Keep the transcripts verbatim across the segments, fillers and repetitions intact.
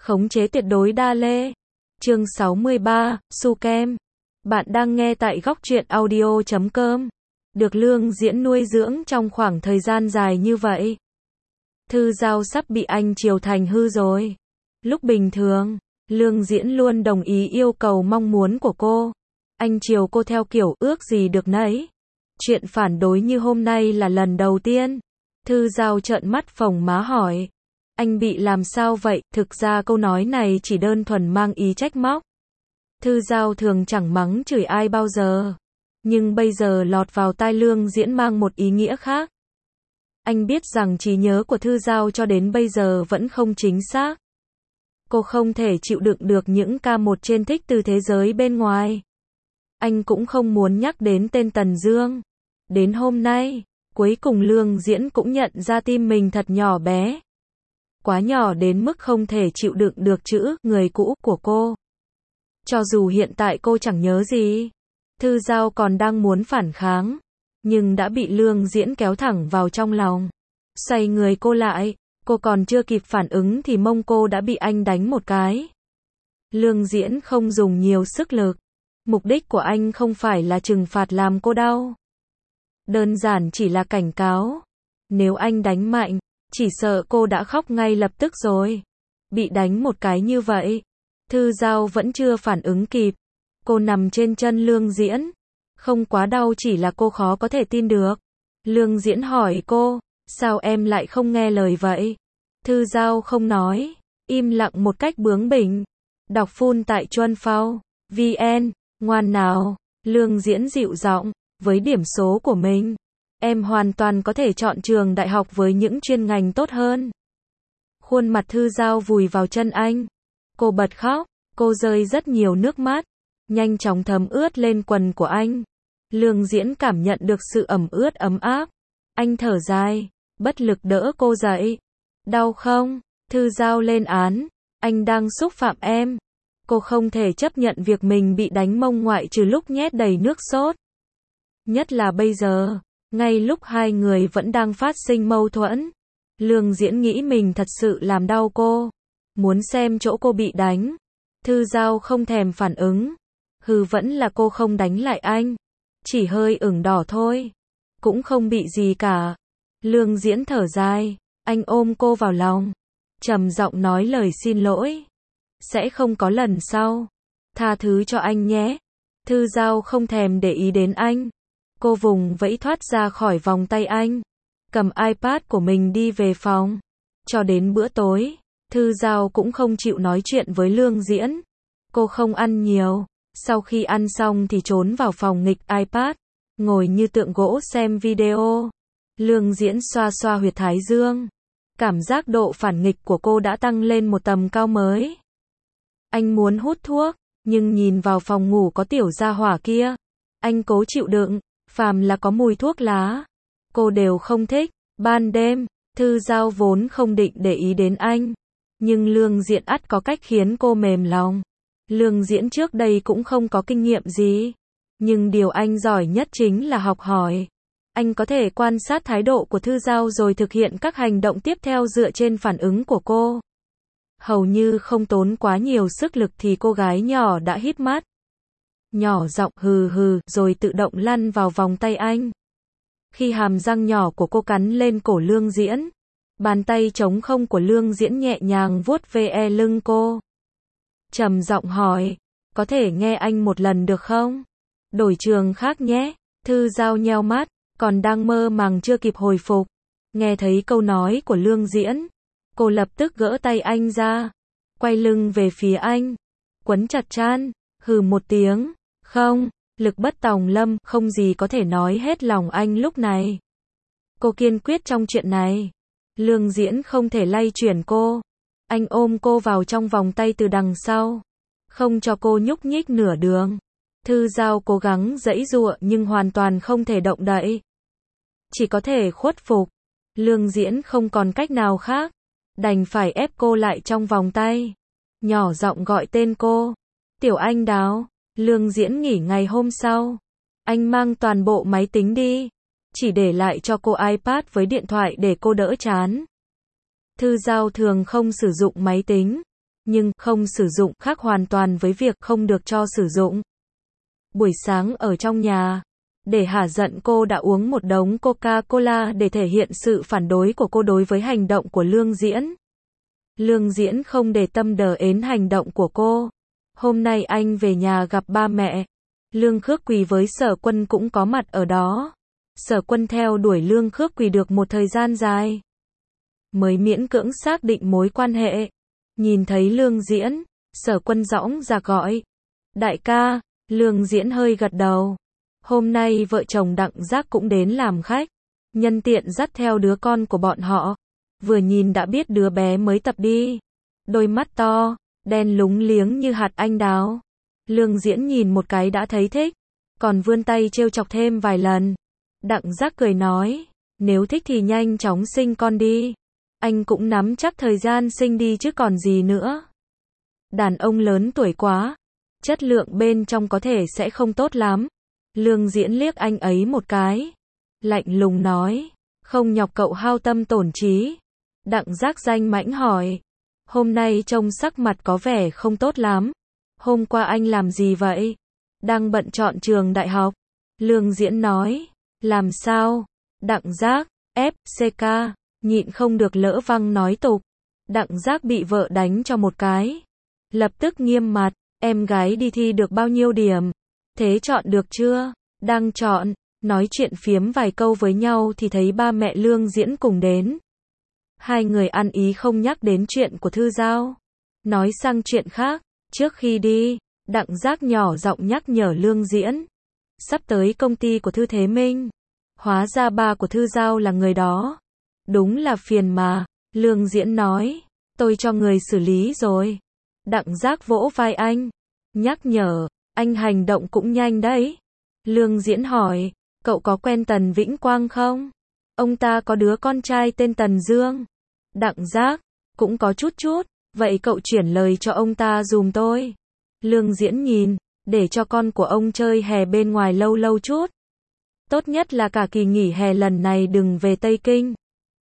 Khống chế tuyệt đối đa lê. Chương sáu mươi ba, Su Kem. Bạn đang nghe tại góc truyện audio chấm com. Được Lương Diễn nuôi dưỡng trong khoảng thời gian dài như vậy. Thư Giao sắp bị anh chiều thành hư rồi. Lúc bình thường, Lương Diễn luôn đồng ý yêu cầu mong muốn của cô. Anh chiều cô theo kiểu ước gì được nấy. Chuyện phản đối như hôm nay là lần đầu tiên. Thư Giao trợn mắt phồng má hỏi. Anh bị làm sao vậy? Thực ra câu nói này chỉ đơn thuần mang ý trách móc. Thư Giao thường chẳng mắng chửi ai bao giờ. Nhưng bây giờ lọt vào tai Lương Diễn mang một ý nghĩa khác. Anh biết rằng trí nhớ của Thư Giao cho đến bây giờ vẫn không chính xác. Cô không thể chịu đựng được những ca một trên thích từ thế giới bên ngoài. Anh cũng không muốn nhắc đến tên Tần Dương. Đến hôm nay, cuối cùng Lương Diễn cũng nhận ra tim mình thật nhỏ bé. Quá nhỏ đến mức không thể chịu đựng được chữ người cũ của cô. Cho dù hiện tại cô chẳng nhớ gì, Thư Giao còn đang muốn phản kháng, nhưng đã bị Lương Diễn kéo thẳng vào trong lòng. Xoay người cô lại, cô còn chưa kịp phản ứng thì mông cô đã bị anh đánh một cái. Lương Diễn không dùng nhiều sức lực. Mục đích của anh không phải là trừng phạt làm cô đau. Đơn giản chỉ là cảnh cáo. Nếu anh đánh mạnh, chỉ sợ cô đã khóc ngay lập tức rồi. Bị đánh một cái như vậy, Thư Giao vẫn chưa phản ứng kịp. Cô nằm trên chân Lương Diễn. Không quá đau, chỉ là cô khó có thể tin được. Lương Diễn hỏi cô, sao em lại không nghe lời vậy? Thư Giao không nói, im lặng một cách bướng bỉnh. Đọc full tại chuan phao chấm vn, ngoan nào. Lương Diễn dịu giọng, với điểm số của mình, em hoàn toàn có thể chọn trường đại học với những chuyên ngành tốt hơn. Khuôn mặt Thư Giao vùi vào chân anh. Cô bật khóc, cô rơi rất nhiều nước mắt, nhanh chóng thấm ướt lên quần của anh. Lương Diễn cảm nhận được sự ẩm ướt ấm áp. Anh thở dài, bất lực đỡ cô dậy. Đau không? Thư Giao lên án, anh đang xúc phạm em. Cô không thể chấp nhận việc mình bị đánh mông, ngoại trừ lúc nhét đầy nước sốt. Nhất là bây giờ, ngay lúc hai người vẫn đang phát sinh mâu thuẫn. Lương Diễn nghĩ mình thật sự làm đau cô. Muốn xem chỗ cô bị đánh. Thư Giao không thèm phản ứng. Hừ, vẫn là cô không đánh lại anh. Chỉ hơi ửng đỏ thôi. Cũng không bị gì cả. Lương Diễn thở dài. Anh ôm cô vào lòng, trầm giọng nói lời xin lỗi. Sẽ không có lần sau. Tha thứ cho anh nhé. Thư Giao không thèm để ý đến anh. Cô vùng vẫy thoát ra khỏi vòng tay anh. Cầm iPad của mình đi về phòng. Cho đến bữa tối, Thư Giao cũng không chịu nói chuyện với Lương Diễn. Cô không ăn nhiều. Sau khi ăn xong thì trốn vào phòng nghịch iPad, ngồi như tượng gỗ xem video. Lương Diễn xoa xoa huyệt thái dương. Cảm giác độ phản nghịch của cô đã tăng lên một tầm cao mới. Anh muốn hút thuốc, nhưng nhìn vào phòng ngủ có tiểu gia hỏa kia, anh cố chịu đựng. Phàm là có mùi thuốc lá, cô đều không thích. Ban đêm, Thư Giao vốn không định để ý đến anh, nhưng Lương Diễn ắt có cách khiến cô mềm lòng. Lương Diễn trước đây cũng không có kinh nghiệm gì, nhưng điều anh giỏi nhất chính là học hỏi. Anh có thể quan sát thái độ của Thư Giao rồi thực hiện các hành động tiếp theo dựa trên phản ứng của cô. Hầu như không tốn quá nhiều sức lực thì cô gái nhỏ đã híp mắt, nhỏ giọng hừ hừ, rồi tự động lăn vào vòng tay anh. Khi hàm răng nhỏ của cô cắn lên cổ Lương Diễn, bàn tay trống không của Lương Diễn nhẹ nhàng vuốt ve lưng cô. Trầm giọng hỏi, có thể nghe anh một lần được không? Đổi trường khác nhé. Thư Giao nheo mắt, còn đang mơ màng chưa kịp hồi phục. Nghe thấy câu nói của Lương Diễn, cô lập tức gỡ tay anh ra, quay lưng về phía anh, quấn chặt chan, hừ một tiếng. Không, lực bất tòng lâm, không gì có thể nói hết lòng anh lúc này. Cô kiên quyết trong chuyện này. Lương Diễn không thể lay chuyển cô. Anh ôm cô vào trong vòng tay từ đằng sau, không cho cô nhúc nhích nửa đường. Thư Giao cố gắng giãy giụa nhưng hoàn toàn không thể động đậy. Chỉ có thể khuất phục. Lương Diễn không còn cách nào khác, đành phải ép cô lại trong vòng tay. Nhỏ giọng gọi tên cô. Tiểu Anh Đào. Lương Diễn nghỉ ngày hôm sau. Anh mang toàn bộ máy tính đi, chỉ để lại cho cô iPad với điện thoại để cô đỡ chán. Thư Giao thường không sử dụng máy tính, nhưng không sử dụng khác hoàn toàn với việc không được cho sử dụng. Buổi sáng ở trong nhà, để hả giận cô đã uống một đống Coca-Cola để thể hiện sự phản đối của cô đối với hành động của Lương Diễn. Lương Diễn không để tâm đờ ến hành động của cô. Hôm nay anh về nhà gặp ba mẹ. Lương Khước Quỳ với Sở Quân cũng có mặt ở đó. Sở Quân theo đuổi Lương Khước Quỳ được một thời gian dài, mới miễn cưỡng xác định mối quan hệ. Nhìn thấy Lương Diễn, Sở Quân dõng dạc gọi. Đại ca, Lương Diễn hơi gật đầu. Hôm nay vợ chồng Đặng Giác cũng đến làm khách. Nhân tiện dắt theo đứa con của bọn họ. Vừa nhìn đã biết đứa bé mới tập đi. Đôi mắt to, đen lúng liếng như hạt anh đào. Lương Diễn nhìn một cái đã thấy thích, còn vươn tay trêu chọc thêm vài lần. Đặng Giác cười nói, nếu thích thì nhanh chóng sinh con đi. Anh cũng nắm chắc thời gian sinh đi chứ còn gì nữa. Đàn ông lớn tuổi quá, chất lượng bên trong có thể sẽ không tốt lắm. Lương Diễn liếc anh ấy một cái, lạnh lùng nói, không nhọc cậu hao tâm tổn trí. Đặng Giác danh mãnh hỏi, hôm nay trông sắc mặt có vẻ không tốt lắm. Hôm qua anh làm gì vậy? Đang bận chọn trường đại học. Lương Diễn nói, làm sao? Đặng Giác, ép xê ca, nhịn không được lỡ văng nói tục. Đặng Giác bị vợ đánh cho một cái. Lập tức nghiêm mặt, em gái đi thi được bao nhiêu điểm? Thế chọn được chưa? Đang chọn, nói chuyện phiếm vài câu với nhau thì thấy ba mẹ Lương Diễn cùng đến. Hai người ăn ý không nhắc đến chuyện của Thư Giao. Nói sang chuyện khác, trước khi đi, Đặng Giác nhỏ giọng nhắc nhở Lương Diễn. Sắp tới công ty của Thư Thế Minh. Hóa ra ba của Thư Giao là người đó. Đúng là phiền mà, Lương Diễn nói. Tôi cho người xử lý rồi. Đặng Giác vỗ vai anh, nhắc nhở, anh hành động cũng nhanh đấy. Lương Diễn hỏi, cậu có quen Tần Vĩnh Quang không? Ông ta có đứa con trai tên Tần Dương. Đặng Giác, cũng có chút chút, vậy cậu chuyển lời cho ông ta dùm tôi. Lương Diễn nhìn, để cho con của ông chơi hè bên ngoài lâu lâu chút. Tốt nhất là cả kỳ nghỉ hè lần này đừng về Tây Kinh.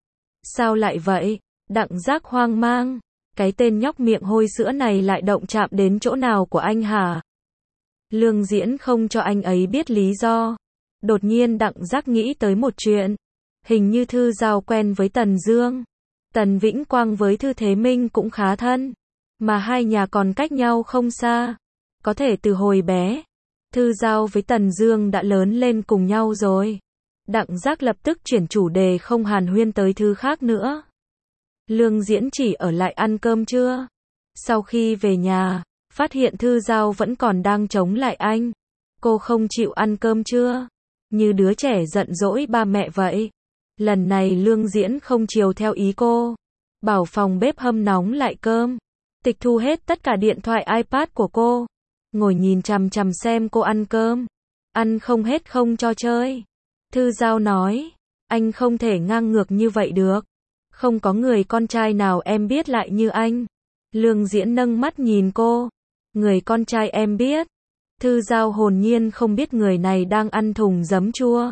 Sao lại vậy? Đặng Giác hoang mang, cái tên nhóc miệng hôi sữa này lại động chạm đến chỗ nào của anh hả? Lương Diễn không cho anh ấy biết lý do. Đột nhiên Đặng Giác nghĩ tới một chuyện. Hình như Thư Giao quen với Tần Dương. Tần Vĩnh Quang với Thư Thế Minh cũng khá thân. Mà hai nhà còn cách nhau không xa. Có thể từ hồi bé, Thư Giao với Tần Dương đã lớn lên cùng nhau rồi. Đặng Giác lập tức chuyển chủ đề không hàn huyên tới thứ khác nữa. Lương Diễn chỉ ở lại ăn cơm trưa. Sau khi về nhà, phát hiện Thư Giao vẫn còn đang chống lại anh. Cô không chịu ăn cơm trưa, như đứa trẻ giận dỗi ba mẹ vậy. Lần này Lương Diễn không chiều theo ý cô, bảo phòng bếp hâm nóng lại cơm, tịch thu hết tất cả điện thoại iPad của cô, ngồi nhìn chằm chằm xem cô ăn cơm. Ăn không hết không cho chơi. Thư Giao nói, anh không thể ngang ngược như vậy được. Không có người con trai nào em biết lại như anh. Lương Diễn nâng mắt nhìn cô. Người con trai em biết. Thư Giao hồn nhiên không biết người này đang ăn thùng giấm chua.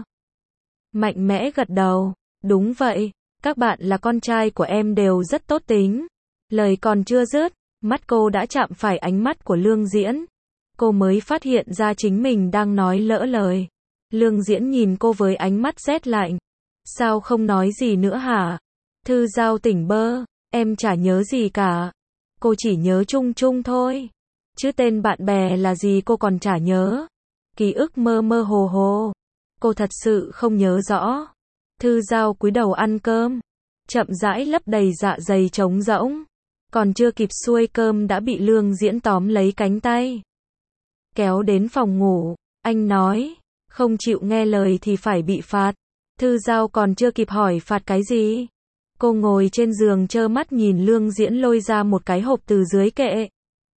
Mạnh mẽ gật đầu. Đúng vậy, các bạn là con trai của em đều rất tốt tính. Lời còn chưa dứt, mắt cô đã chạm phải ánh mắt của Lương Diễn. Cô mới phát hiện ra chính mình đang nói lỡ lời. Lương Diễn nhìn cô với ánh mắt rét lạnh. Sao không nói gì nữa hả? Thư Giao tỉnh bơ, em chả nhớ gì cả. Cô chỉ nhớ chung chung thôi. Chứ tên bạn bè là gì cô còn chả nhớ. Ký ức mơ mơ hồ hồ. Cô thật sự không nhớ rõ. Thư Giao cúi đầu ăn cơm. Chậm rãi lấp đầy dạ dày trống rỗng. Còn chưa kịp xuôi cơm đã bị Lương Diễn tóm lấy cánh tay. Kéo đến phòng ngủ. Anh nói, không chịu nghe lời thì phải bị phạt. Thư Giao còn chưa kịp hỏi phạt cái gì. Cô ngồi trên giường trơ mắt nhìn Lương Diễn lôi ra một cái hộp từ dưới kệ.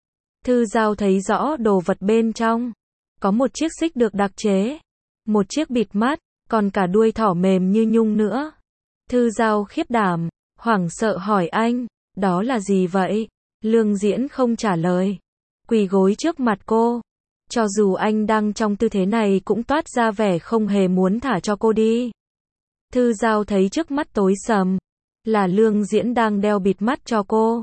Thư Giao thấy rõ đồ vật bên trong. Có một chiếc xích được đặc chế. Một chiếc bịt mắt, còn cả đuôi thỏ mềm như nhung nữa. Thư Giao khiếp đảm, hoảng sợ hỏi anh, đó là gì vậy? Lương Diễn không trả lời. Quỳ gối trước mặt cô. Cho dù anh đang trong tư thế này cũng toát ra vẻ không hề muốn thả cho cô đi. Thư Giao thấy trước mắt tối sầm. Là Lương Diễn đang đeo bịt mắt cho cô.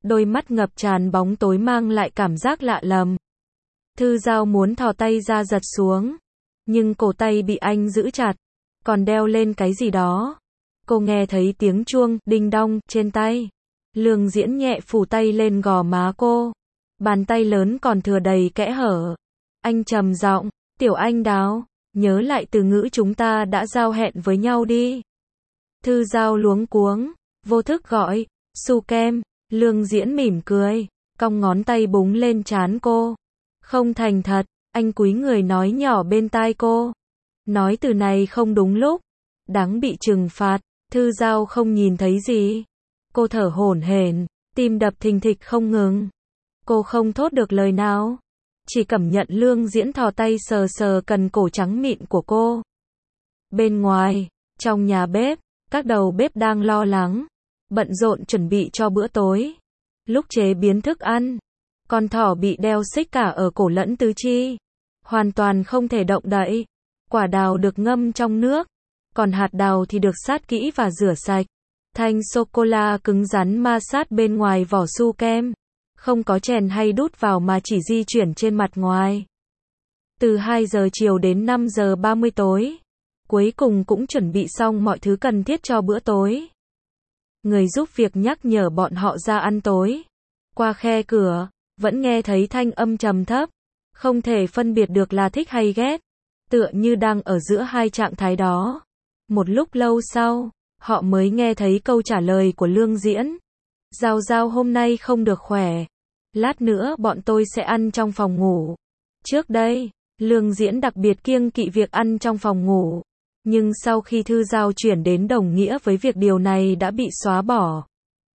đôi mắt ngập tràn bóng tối mang lại cảm giác lạ lẫm. Thư Giao muốn thò tay ra giật xuống, nhưng cổ tay bị anh giữ chặt, còn đeo lên cái gì đó. Cô nghe thấy tiếng chuông, đinh đong, trên tay. Lương Diễn nhẹ phủ tay lên gò má cô. Bàn tay lớn còn thừa đầy kẽ hở. Anh trầm giọng, Tiểu Anh Đào, nhớ lại từ ngữ chúng ta đã giao hẹn với nhau đi. Thư Giao luống cuống, vô thức gọi, Su Kem. Lương Diễn mỉm cười, cong ngón tay búng lên trán cô. Không thành thật, anh cúi người nói nhỏ bên tai cô. Nói từ này không đúng lúc, đáng bị trừng phạt. Thư Giao không nhìn thấy gì. Cô thở hổn hển, tim đập thình thịch không ngừng. Cô không thốt được lời nào, chỉ cảm nhận Lương Diễn thò tay sờ sờ cần cổ trắng mịn của cô. Bên ngoài, trong nhà bếp, các đầu bếp đang lo lắng, bận rộn chuẩn bị cho bữa tối. Lúc chế biến thức ăn, con thỏ bị đeo xích cả ở cổ lẫn tứ chi, hoàn toàn không thể động đậy. Quả đào được ngâm trong nước, còn hạt đào thì được sát kỹ và rửa sạch. Thanh sô-cô-la cứng rắn ma sát bên ngoài vỏ su kem, không có chèn hay đút vào mà chỉ di chuyển trên mặt ngoài. Từ hai giờ chiều đến năm giờ ba mươi tối, cuối cùng cũng chuẩn bị xong mọi thứ cần thiết cho bữa tối. Người giúp việc nhắc nhở bọn họ ra ăn tối. Qua khe cửa, vẫn nghe thấy thanh âm trầm thấp, không thể phân biệt được là thích hay ghét, tựa như đang ở giữa hai trạng thái đó. Một lúc lâu sau, họ mới nghe thấy câu trả lời của Lương Diễn. Giao Giao hôm nay không được khỏe. Lát nữa bọn tôi sẽ ăn trong phòng ngủ. Trước đây, Lương Diễn đặc biệt kiêng kỵ việc ăn trong phòng ngủ. Nhưng sau khi Thư Giao chuyển đến đồng nghĩa với việc điều này đã bị xóa bỏ.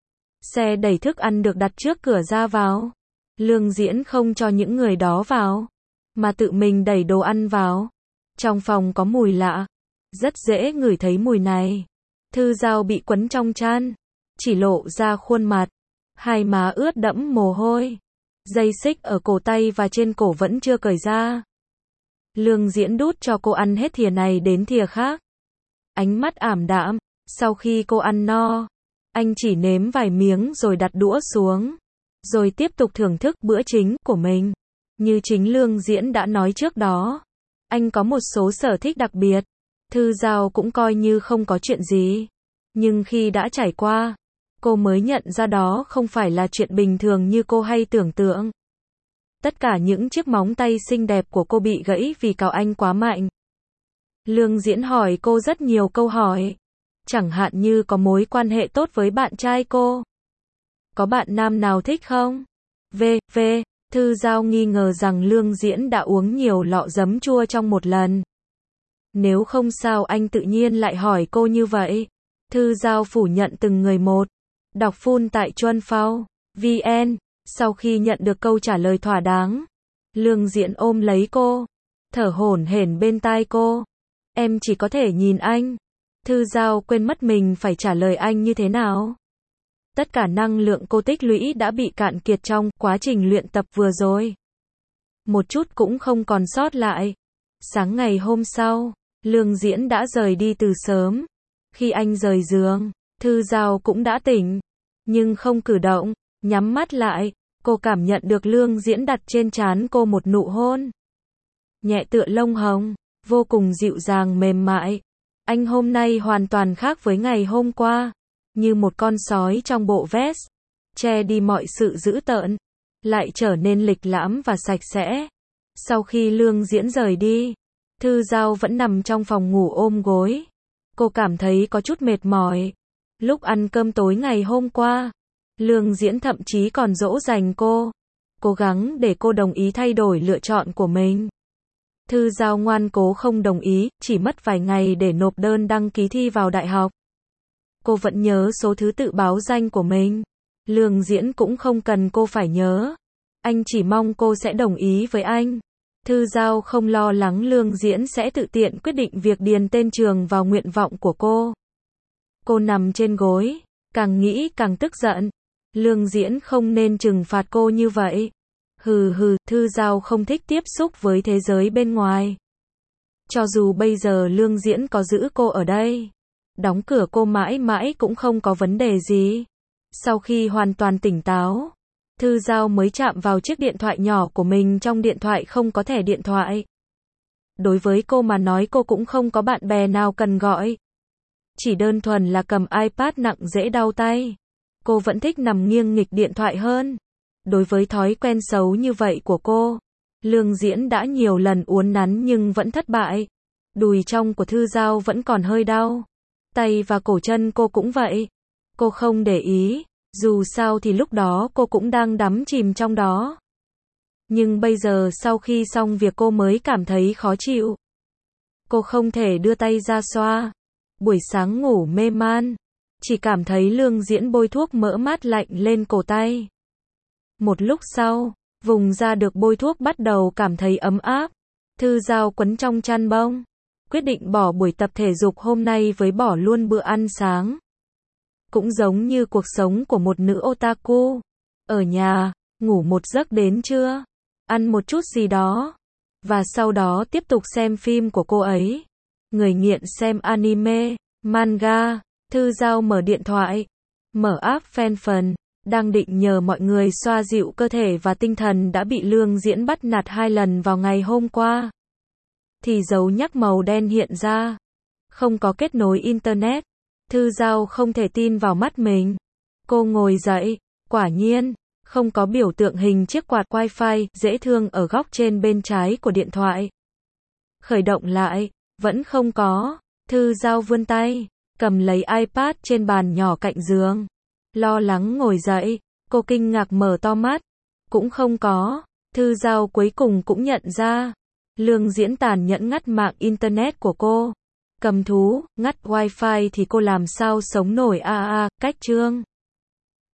Xe đẩy thức ăn được đặt trước cửa ra vào. Lương Diễn không cho những người đó vào, mà tự mình đẩy đồ ăn vào. Trong phòng có mùi lạ, rất dễ ngửi thấy mùi này. Thư Giao bị quấn trong chăn, chỉ lộ ra khuôn mặt, hai má ướt đẫm mồ hôi. Dây xích ở cổ tay và trên cổ vẫn chưa cởi ra. Lương Diễn đút cho cô ăn hết thìa này đến thìa khác. Ánh mắt ảm đạm, sau khi cô ăn no, anh chỉ nếm vài miếng rồi đặt đũa xuống, rồi tiếp tục thưởng thức bữa chính của mình. Như chính Lương Diễn đã nói trước đó, anh có một số sở thích đặc biệt. Thư Giao cũng coi như không có chuyện gì. Nhưng khi đã trải qua, cô mới nhận ra đó không phải là chuyện bình thường như cô hay tưởng tượng. Tất cả những chiếc móng tay xinh đẹp của cô bị gãy vì cào anh quá mạnh. Lương Diễn hỏi cô rất nhiều câu hỏi. Chẳng hạn như có mối quan hệ tốt với bạn trai cô. Có bạn nam nào thích không? V. V. Thư Giao nghi ngờ rằng Lương Diễn đã uống nhiều lọ giấm chua trong một lần. Nếu không sao anh tự nhiên lại hỏi cô như vậy. Thư Giao phủ nhận từng người một. Đọc full tại chuan phao chấm vn. Sau khi nhận được câu trả lời thỏa đáng, Lương Diễn ôm lấy cô, thở hổn hển bên tai cô. Em chỉ có thể nhìn anh. Thư Giao quên mất mình phải trả lời anh như thế nào. Tất cả năng lượng cô tích lũy đã bị cạn kiệt trong quá trình luyện tập vừa rồi. Một chút cũng không còn sót lại. Sáng ngày hôm sau, Lương Diễn đã rời đi từ sớm. Khi anh rời giường, Thư Giao cũng đã tỉnh, nhưng không cử động. Nhắm mắt lại, cô cảm nhận được Lương Diễn đặt trên trán cô một nụ hôn. Nhẹ tựa lông hồng, vô cùng dịu dàng mềm mại. Anh hôm nay hoàn toàn khác với ngày hôm qua. Như một con sói trong bộ vest, che đi mọi sự dữ tợn, lại trở nên lịch lãm và sạch sẽ. Sau khi Lương Diễn rời đi, Thư Giao vẫn nằm trong phòng ngủ ôm gối. Cô cảm thấy có chút mệt mỏi. Lúc ăn cơm tối ngày hôm qua, Lương Diễn thậm chí còn dỗ dành cô, cố gắng để cô đồng ý thay đổi lựa chọn của mình. Thư Giao ngoan cố không đồng ý, chỉ mất vài ngày để nộp đơn đăng ký thi vào đại học. Cô vẫn nhớ số thứ tự báo danh của mình. Lương Diễn cũng không cần cô phải nhớ. Anh chỉ mong cô sẽ đồng ý với anh. Thư Giao không lo lắng Lương Diễn sẽ tự tiện quyết định việc điền tên trường vào nguyện vọng của cô. Cô nằm trên gối, càng nghĩ càng tức giận. Lương Diễn không nên trừng phạt cô như vậy. Hừ hừ, Thư Giao không thích tiếp xúc với thế giới bên ngoài. Cho dù bây giờ Lương Diễn có giữ cô ở đây, đóng cửa cô mãi mãi cũng không có vấn đề gì. Sau khi hoàn toàn tỉnh táo, Thư Giao mới chạm vào chiếc điện thoại nhỏ của mình, trong điện thoại không có thẻ điện thoại. Đối với cô mà nói cô cũng không có bạn bè nào cần gọi. Chỉ đơn thuần là cầm iPad nặng dễ đau tay. Cô vẫn thích nằm nghiêng nghịch điện thoại hơn. Đối với thói quen xấu như vậy của cô, Lương Diễn đã nhiều lần uốn nắn nhưng vẫn thất bại. Đùi trong của Thư Giao vẫn còn hơi đau. Tay và cổ chân cô cũng vậy. Cô không để ý, dù sao thì lúc đó cô cũng đang đắm chìm trong đó. Nhưng bây giờ sau khi xong việc cô mới cảm thấy khó chịu. Cô không thể đưa tay ra xoa. Buổi sáng ngủ mê man, chỉ cảm thấy Lương Diễn bôi thuốc mỡ mát lạnh lên cổ tay. Một lúc sau, vùng da được bôi thuốc bắt đầu cảm thấy ấm áp. Thư Giao quấn trong chăn bông, quyết định bỏ buổi tập thể dục hôm nay với bỏ luôn bữa ăn sáng. Cũng giống như cuộc sống của một nữ otaku. Ở nhà, ngủ một giấc đến trưa, ăn một chút gì đó, và sau đó tiếp tục xem phim của cô ấy. Người nghiện xem anime, manga. Thư Giao mở điện thoại, mở app fan phần, đang định nhờ mọi người xoa dịu cơ thể và tinh thần đã bị Lương Diễn bắt nạt hai lần vào ngày hôm qua. Thì dấu nhắc màu đen hiện ra. Không có kết nối internet. Thư Giao không thể tin vào mắt mình. Cô ngồi dậy, quả nhiên, không có biểu tượng hình chiếc quạt wifi dễ thương ở góc trên bên trái của điện thoại. Khởi động lại, vẫn không có. Thư Giao vươn tay, cầm lấy iPad trên bàn nhỏ cạnh giường. Lo lắng ngồi dậy, cô kinh ngạc mở to mắt. Cũng không có. Thư Giao cuối cùng cũng nhận ra. Lương Diễn tàn nhẫn ngắt mạng internet của cô. Cầm thú, ngắt wifi thì cô làm sao sống nổi a a, cách chương.